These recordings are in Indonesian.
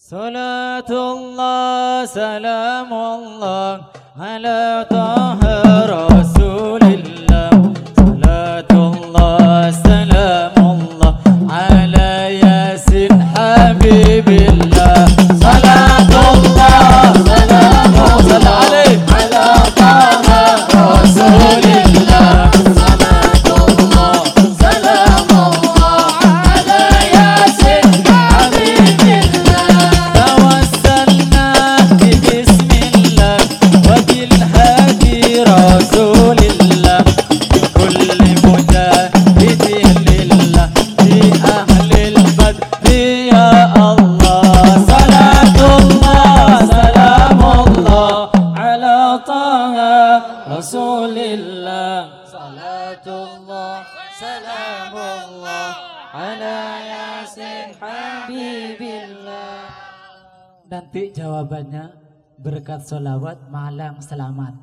Salatullah salamullah ala taha rasulillah. Salatullah salamullah ala yasin habibillah. Salatullah salamullah ala taha rasulillah. Salatullah salamullah ala yasin habibillah. Tawassalna bi bismillah wa bil hadi rasulillah. Kulli mujahidin lillah fi ahlil badri ya Allah. Salatullah salamullah ala taha rasulillah. Salatullah salamullah ala yasin habibillah. Nanti jawabannya berkat solawat malang selamat.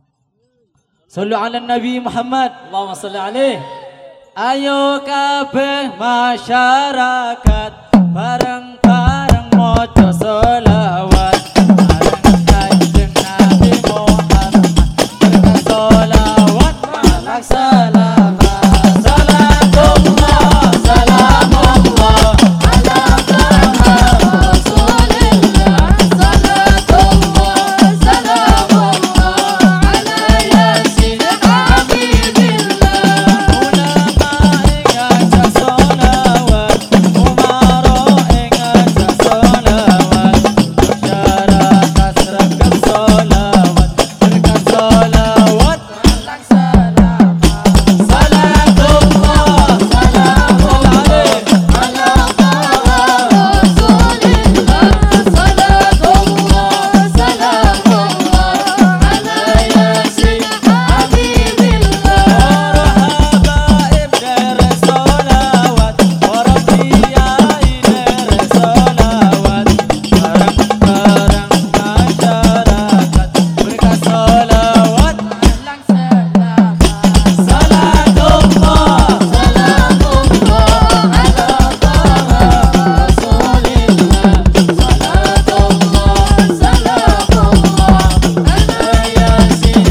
Sallu ala Nabi Muhammad. Allahumma salli alaih. Ayo kabeh masyarakat bareng-bareng moco solawat. Bareng kanjeng Nabi Muhammad berkat solawat malang selamat. Salatullah salamullah ala taha rasulillah. Salatullah salamullah ala yasin habibillah. Ulama ingat solawat, umaro ingat solawat, masyarakat seragam solawat, berkat solawat malang selamat. Salatullah salamullah ala taha rasulillah. Salatullah salamullah ala yasin habibillah. Habaib dari solawat, para kiai dari solawat, bareng-bareng masyarakat berkat solawat malang selamat. Salatullah salamullah ala taha rasulillah. Salatullah salamullah ala yasin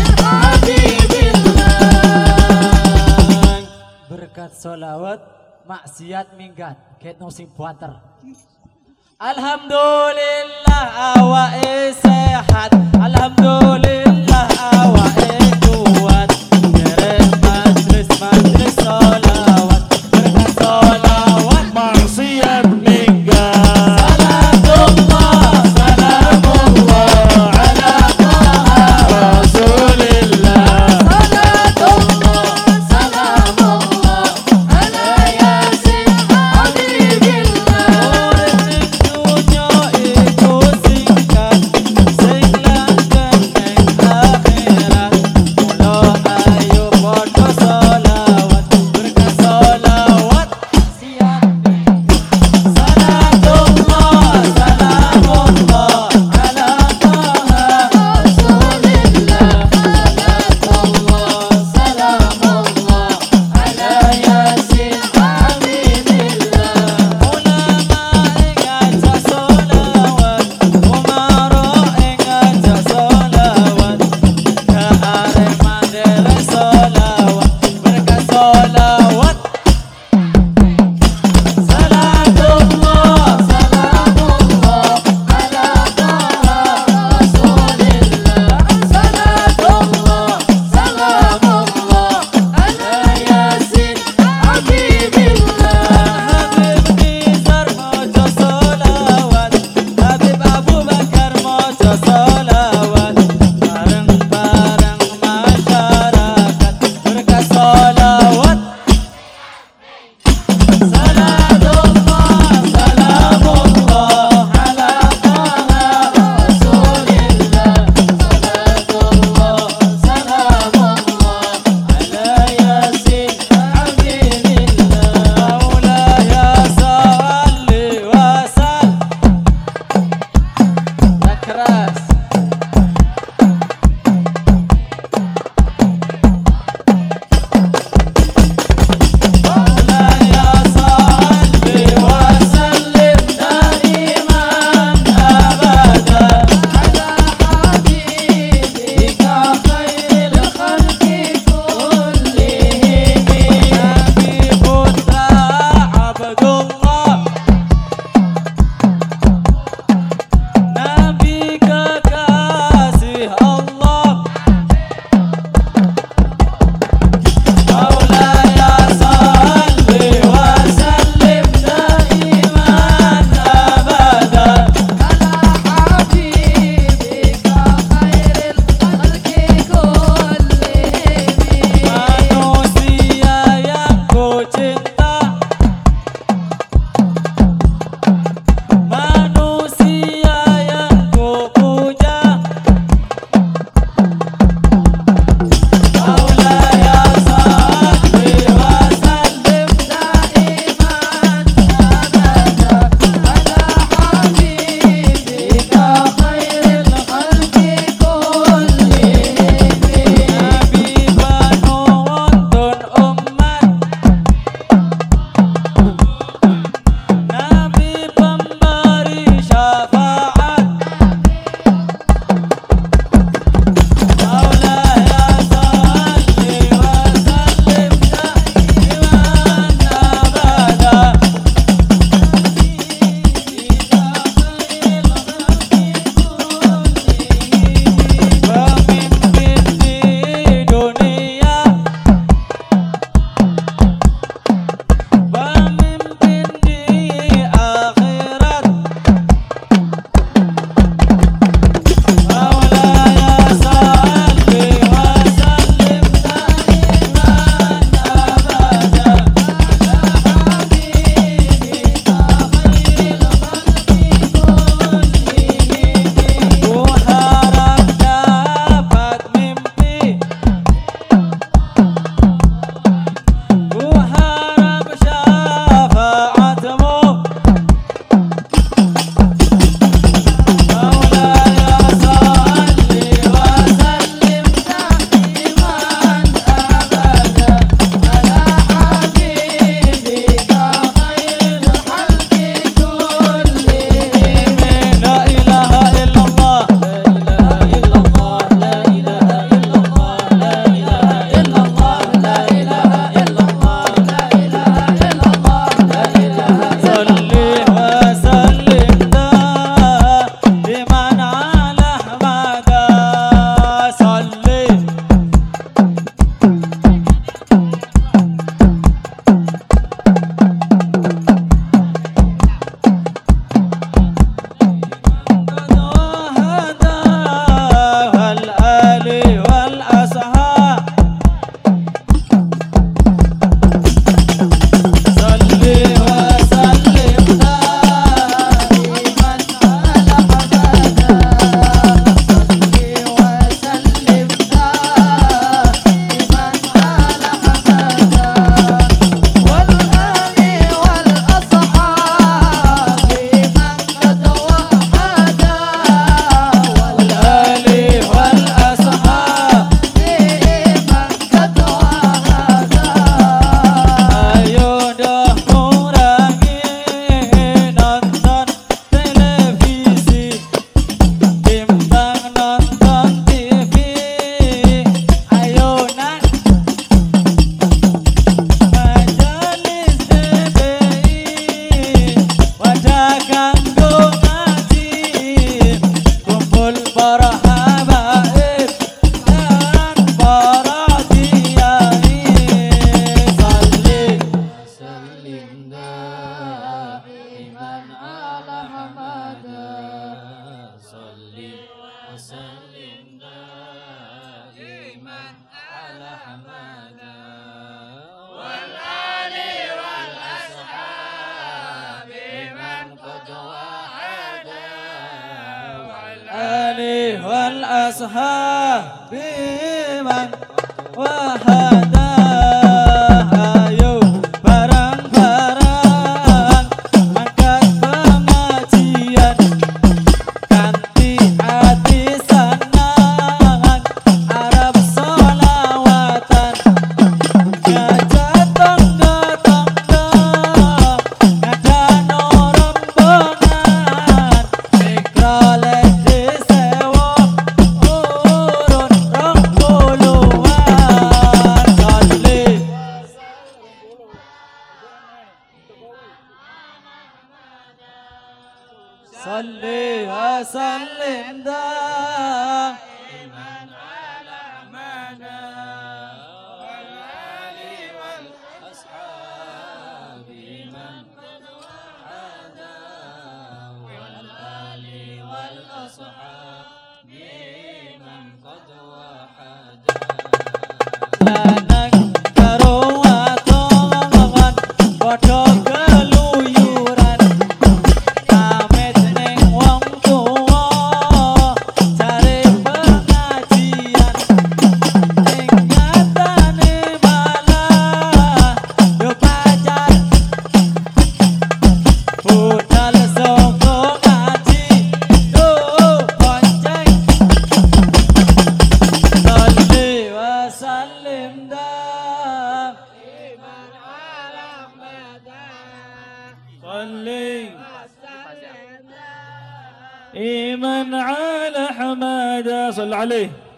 habibillah. Berkat solawat maksiat minggat ket no sing puater. Alhamdulillah awake sehat, alhamdulillah awake kuat. Derek majlis solawat, berkat solawat maksiat minggat. Salatullah salamullah ala taha Rasulillah. Salatullah salamullah ala yasin habibillah. Urip ning dunya iku singkat, ashabi man wahada. Ayo barang-barang angkat pengajian, kanti hati senang Arab solawatan. Ngajak tonggo-tonggo ngadano rombongan, mikro ledi sewo urun rong puluhan. Salli wa sallim daiman ala Ahmada wal ali wal ashabi man qad wahada wal ali wal ashabi man qad wahada. Lanang karo wadon padha keluyuran, pamit ning wong tuwa cari pengajian. Ingatane malah yo pacar budal soko ngaji do bonceng. Salli wa sallim daiman ala Ahmada. Salli iman ala Hamada. Salli alaihi.